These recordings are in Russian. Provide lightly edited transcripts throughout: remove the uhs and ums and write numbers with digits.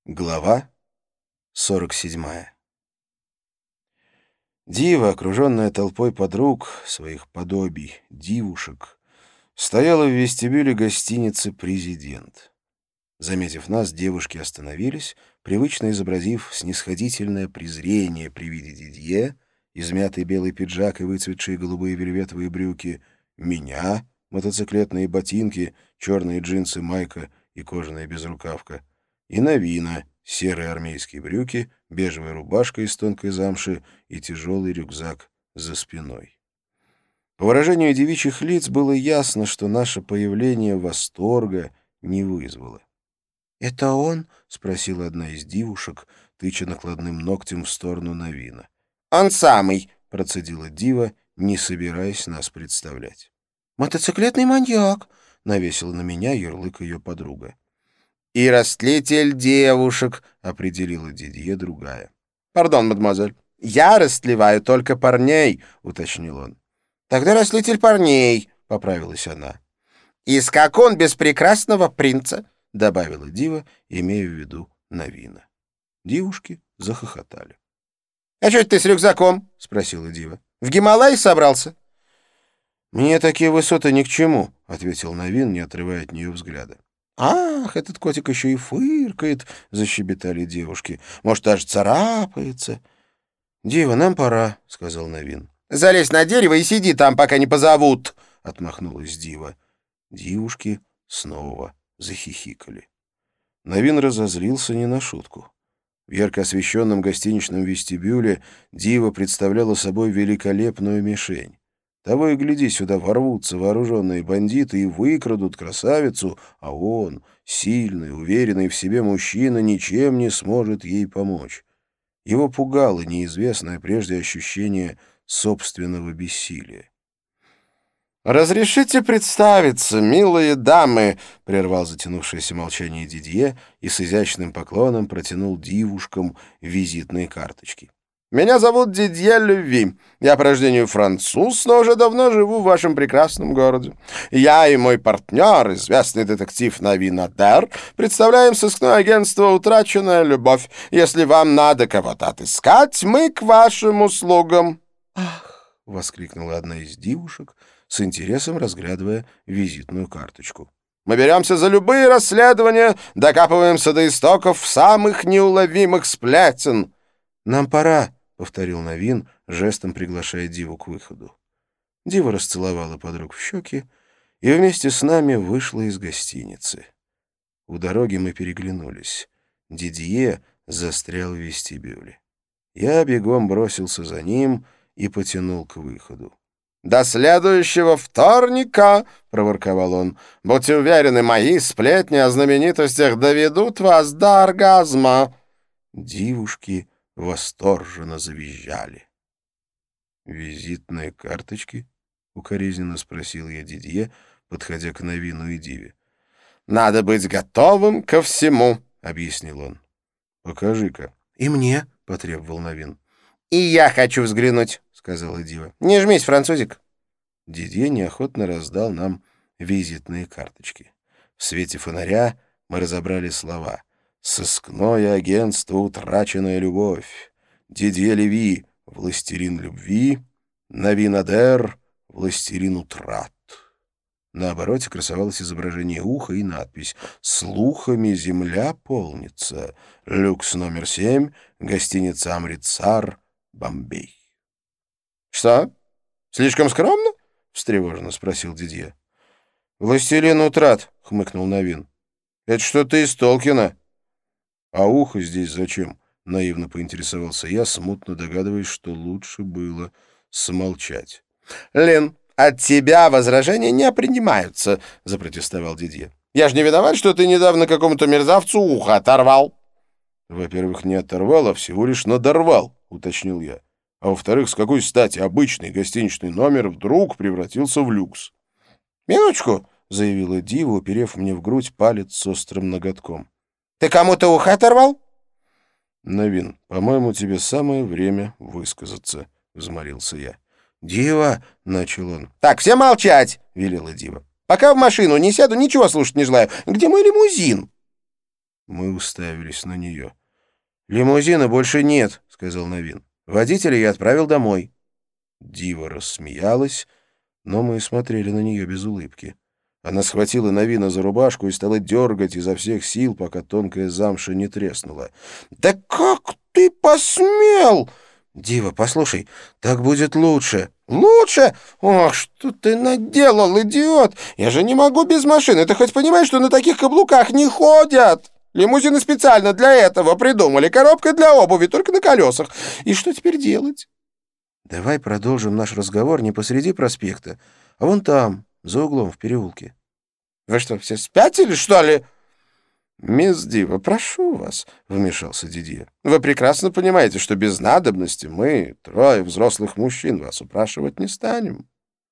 Глава 47. Дива, окруженная толпой подруг, своих подобий, дивушек, стояла в вестибюле гостиницы «Президент». Заметив нас, девушки остановились, привычно изобразив снисходительное презрение при виде Дидье, измятый белый пиджак и выцветшие голубые вельветовые брюки, меня, мотоциклетные ботинки, черные джинсы, майка и кожаная безрукавка, и Навина, серые армейские брюки, бежевая рубашка из тонкой замши и тяжелый рюкзак за спиной. По выражению девичьих лиц было ясно, что наше появление восторга не вызвало. «Это он?» — спросила одна из девушек, тыча накладным ногтем в сторону Навина. «Он самый!» — процедила дива, не собираясь нас представлять. «Мотоциклетный маньяк!» — навесила на меня ярлык ее подруга. «И растлитель девушек», — определила Дидье другая. «Пардон, мадемуазель, я растлеваю только парней», — уточнил он. «Тогда растлитель парней», — поправилась она. «И скакун без прекрасного принца», — добавила дива, имея в виду Навина. Девушки захохотали. «А что это ты с рюкзаком?» — спросила дива. «В Гималай собрался?» «Мне такие высоты ни к чему», — ответил Навин, не отрывая от нее взгляда. «Ах, этот котик еще и фыркает», — защебетали девушки. «Может, даже царапается». «Дива, нам пора», — сказал Навин. «Залезь на дерево и сиди там, пока не позовут», — отмахнулась дива. Девушки снова захихикали. Навин разозлился не на шутку. В ярко освещенном гостиничном вестибюле дива представляла собой великолепную мишень. Того и гляди, сюда ворвутся вооруженные бандиты и выкрадут красавицу, а он, сильный, уверенный в себе мужчина, ничем не сможет ей помочь. Его пугало неизвестное прежде ощущение собственного бессилия. «Разрешите представиться, милые дамы!» — прервал затянувшееся молчание Дидье и с изящным поклоном протянул дивушкам визитные карточки. «Меня зовут Дидье Люви. Я по рождению француз, но уже давно живу в вашем прекрасном городе. Я и мой партнер, известный детектив Навин Адер, представляем сыскное агентство «Утраченная любовь». Если вам надо кого-то отыскать, мы к вашим услугам». «Ах!» — воскликнула одна из девушек, с интересом разглядывая визитную карточку. «Мы беремся за любые расследования, докапываемся до истоков самых неуловимых сплетен». «Нам пора», — повторил Навин, жестом приглашая диву к выходу. Дива расцеловала подруг в щеки и вместе с нами вышла из гостиницы. У дороги мы переглянулись. Дидье застрял в вестибюле. Я бегом бросился за ним и потянул к выходу. «До следующего вторника!» — проворковал он. «Будьте уверены, мои сплетни о знаменитостях доведут вас до оргазма!» Девушки восторженно завизжали. «Визитные карточки?» — укоризненно спросил я Дидье, подходя к Навину и диве. «Надо быть готовым ко всему», — объяснил он. «Покажи-ка». «И мне», — потребовал Навин. «И я хочу взглянуть», — сказала дива. «Не жмись, французик». Дидье неохотно раздал нам визитные карточки. В свете фонаря мы разобрали слова: «Сыскное агентство «Утраченная любовь», Дидье Леви — «Властелин любви», Навин Адер — «Властелин утрат». На обороте красовалось изображение уха и надпись: «Слухами земля полнится. Люкс номер 7, гостиница «Амритсар», Бомбей». «Что? Слишком скромно?» — встревоженно спросил Дидье. «Властелин утрат», — хмыкнул Навин. «Это что-то из Толкина». «А ухо здесь зачем?» — наивно поинтересовался я, смутно догадываясь, что лучше было смолчать. «Лен, от тебя возражения не принимаются», — запротестовал Дидье. «Я ж не виноват, что ты недавно какому-то мерзавцу ухо оторвал». «Во-первых, не оторвал, а всего лишь надорвал», — уточнил я. «А во-вторых, с какой стати обычный гостиничный номер вдруг превратился в люкс?» «Минуточку», — заявила дива, уперев мне в грудь палец с острым ноготком. «Ты кому-то ухо оторвал?» «Навин, по-моему, тебе самое время высказаться», — взмолился я. «Дива!» — начал он. «Так, все молчать!» — велела дива. «Пока в машину не сяду, ничего слушать не желаю. Где мой лимузин?» Мы уставились на нее. «Лимузина больше нет», — сказал Новин. «Водителя я отправил домой». Дива рассмеялась, но мы смотрели на нее без улыбки. Она схватила Новина за рубашку и стала дергать изо всех сил, пока тонкая замша не треснула. «Да как ты посмел?» «Дива, послушай, так будет лучше». «Лучше? Ох, что ты наделал, идиот! Я же не могу без машины. Ты хоть понимаешь, что на таких каблуках не ходят? Лимузины специально для этого придумали. Коробка для обуви, только на колесах. И что теперь делать?» «Давай продолжим наш разговор не посреди проспекта, а вон там, за углом в переулке». «Вы что, все спятили, что ли?» «Мисс Дива, прошу вас», — вмешался Дидье. «Вы прекрасно понимаете, что без надобности мы, трое взрослых мужчин, вас упрашивать не станем».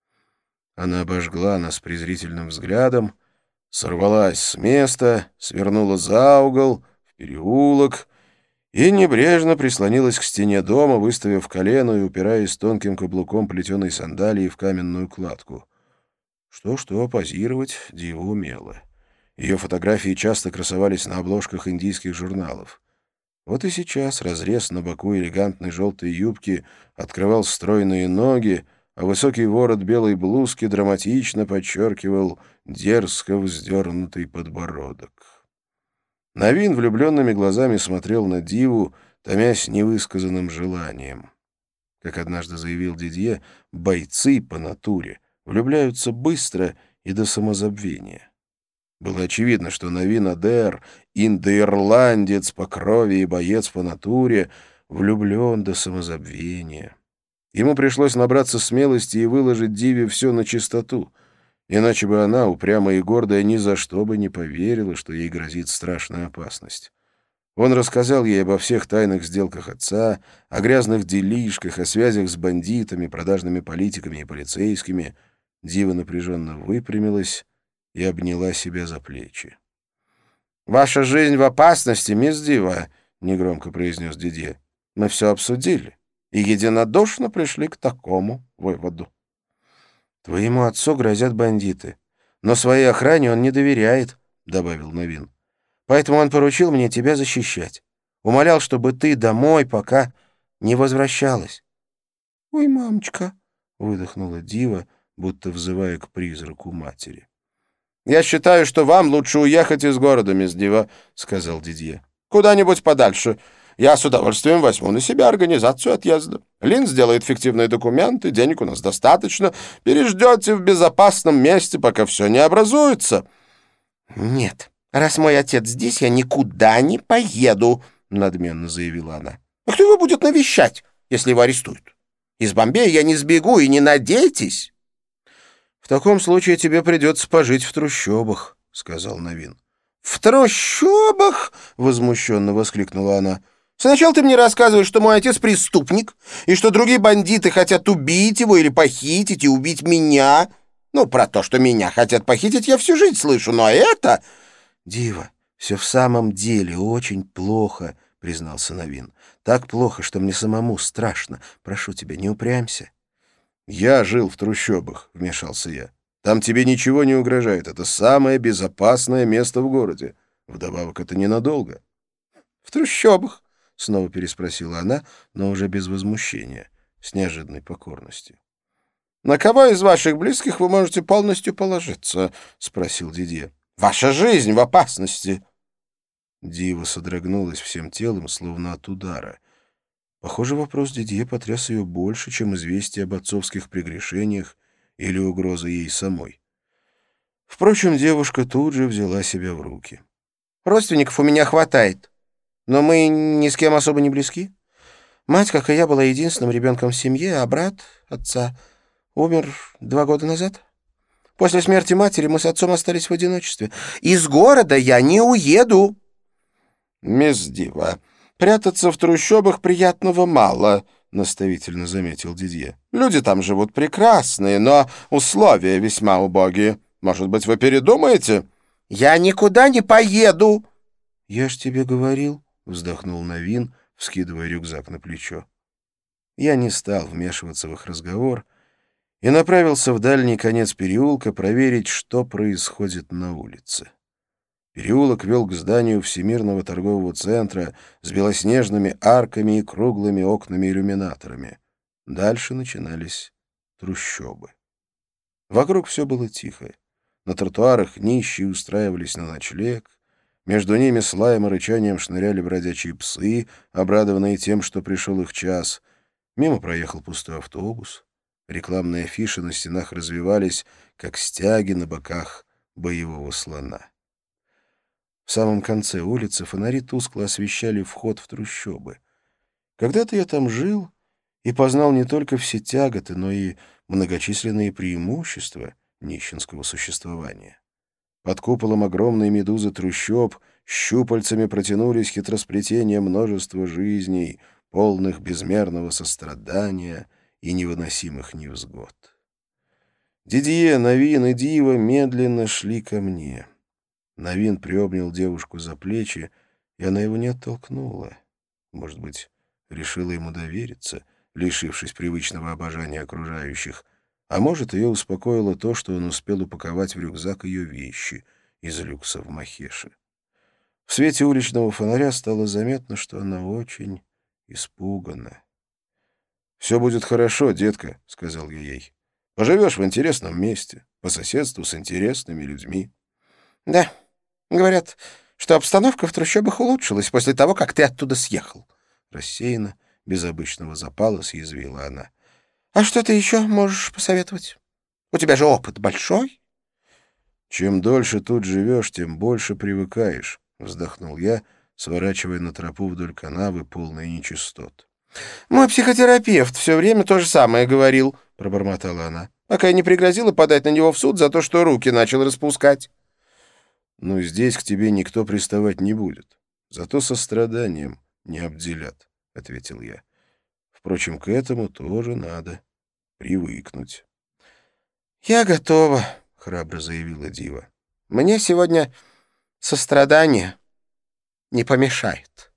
Она обожгла нас презрительным взглядом, сорвалась с места, свернула за угол, в переулок и небрежно прислонилась к стене дома, выставив колено и упираясь тонким каблуком плетеной сандалии в каменную кладку. Что-что, позировать Дива умела. Ее фотографии часто красовались на обложках индийских журналов. Вот и сейчас разрез на боку элегантной желтой юбки открывал стройные ноги, а высокий ворот белой блузки драматично подчеркивал дерзко вздернутый подбородок. Новин влюбленными глазами смотрел на Диву, томясь невысказанным желанием. Как однажды заявил Дидье, бойцы по натуре влюбляются быстро и до самозабвения. Было очевидно, что Новин Адер, индоирландец по крови и боец по натуре, влюблен до самозабвения. Ему пришлось набраться смелости и выложить Диве все на чистоту, иначе бы она, упрямая и гордая, ни за что бы не поверила, что ей грозит страшная опасность. Он рассказал ей обо всех тайных сделках отца, о грязных делишках, о связях с бандитами, продажными политиками и полицейскими. Дива напряженно выпрямилась и обняла себя за плечи. «Ваша жизнь в опасности, мисс Дива», — негромко произнес Дидье. «Мы все обсудили и единодушно пришли к такому выводу». «Твоему отцу грозят бандиты, но своей охране он не доверяет», — добавил Новин. «Поэтому он поручил мне тебя защищать. Умолял, чтобы ты домой пока не возвращалась». «Ой, мамочка», — выдохнула Дива, будто взывая к призраку матери. «Я считаю, что вам лучше уехать из города, мисс Дива», — сказал Дидье. «Куда-нибудь подальше. Я с удовольствием возьму на себя организацию отъезда. Лин сделает фиктивные документы, денег у нас достаточно. Переждете в безопасном месте, пока все не образуется». «Нет, раз мой отец здесь, я никуда не поеду», — надменно заявила она. «А кто его будет навещать, если его арестуют? Из Бомбея я не сбегу, и не надейтесь». «В таком случае тебе придется пожить в трущобах», — сказал Новин. «В трущобах?» — возмущенно воскликнула она. «Сначала ты мне рассказываешь, что мой отец преступник, и что другие бандиты хотят убить его или похитить и убить меня. Ну, про то, что меня хотят похитить, я всю жизнь слышу, но это...» «Дива, все в самом деле очень плохо», — признался Новин. «Так плохо, что мне самому страшно. Прошу тебя, не упрямься». «Я жил в трущобах», — вмешался я. «Там тебе ничего не угрожает. Это самое безопасное место в городе. Вдобавок, это ненадолго». «В трущобах?» — снова переспросила она, но уже без возмущения, с неожиданной покорностью. «На кого из ваших близких вы можете полностью положиться?» — спросил Дидье. «Ваша жизнь в опасности». Дива содрогнулась всем телом, словно от удара. Похоже, вопрос Дидье потряс ее больше, чем известие об отцовских прегрешениях или угроза ей самой. Впрочем, девушка тут же взяла себя в руки. «Родственников у меня хватает, но мы ни с кем особо не близки. Мать, как и я, была единственным ребенком в семье, а брат отца умер 2 года назад. После смерти матери мы с отцом остались в одиночестве. Из города я не уеду». «Мисс Дива, прятаться в трущобах приятного мало», — наставительно заметил Дидье. «Люди там живут прекрасные, но условия весьма убогие. Может быть, вы передумаете?» «Я никуда не поеду!» «Я ж тебе говорил», — вздохнул Новин, вскидывая рюкзак на плечо. Я не стал вмешиваться в их разговор и направился в дальний конец переулка проверить, что происходит на улице. Переулок вел к зданию Всемирного торгового центра с белоснежными арками и круглыми окнами-иллюминаторами. Дальше начинались трущобы. Вокруг все было тихо. На тротуарах нищие устраивались на ночлег. Между ними с лаем и рычанием шныряли бродячие псы, обрадованные тем, что пришел их час. Мимо проехал пустой автобус. Рекламные афиши на стенах развивались, как стяги на боках боевого слона. В самом конце улицы фонари тускло освещали вход в трущобы. Когда-то я там жил и познал не только все тяготы, но и многочисленные преимущества нищенского существования. Под куполом огромной медузы трущоб щупальцами протянулись хитросплетения множества жизней, полных безмерного сострадания и невыносимых невзгод. Дидье, Новин и Дива медленно шли ко мне. Новин приобнял девушку за плечи, и она его не оттолкнула. Может быть, решила ему довериться, лишившись привычного обожания окружающих, а может, ее успокоило то, что он успел упаковать в рюкзак ее вещи из люкса в Махеше. В свете уличного фонаря стало заметно, что она очень испугана. «Все будет хорошо, детка», — сказал я ей. «Поживешь в интересном месте, по соседству с интересными людьми». «Да, говорят, что обстановка в трущобах улучшилась после того, как ты оттуда съехал». Рассеянно, без обычного запала, съязвила она. «А что ты еще можешь посоветовать? У тебя же опыт большой». «Чем дольше тут живешь, тем больше привыкаешь», — вздохнул я, сворачивая на тропу вдоль канавы, полной нечистот. «Мой психотерапевт все время то же самое говорил», — пробормотала она, «пока я не пригрозила подать на него в суд за то, что руки начал распускать». «Ну, здесь к тебе никто приставать не будет. Зато состраданием не обделят», — ответил я. «Впрочем, к этому тоже надо привыкнуть». «Я готова», — храбро заявила Дива. «Мне сегодня сострадание не помешает».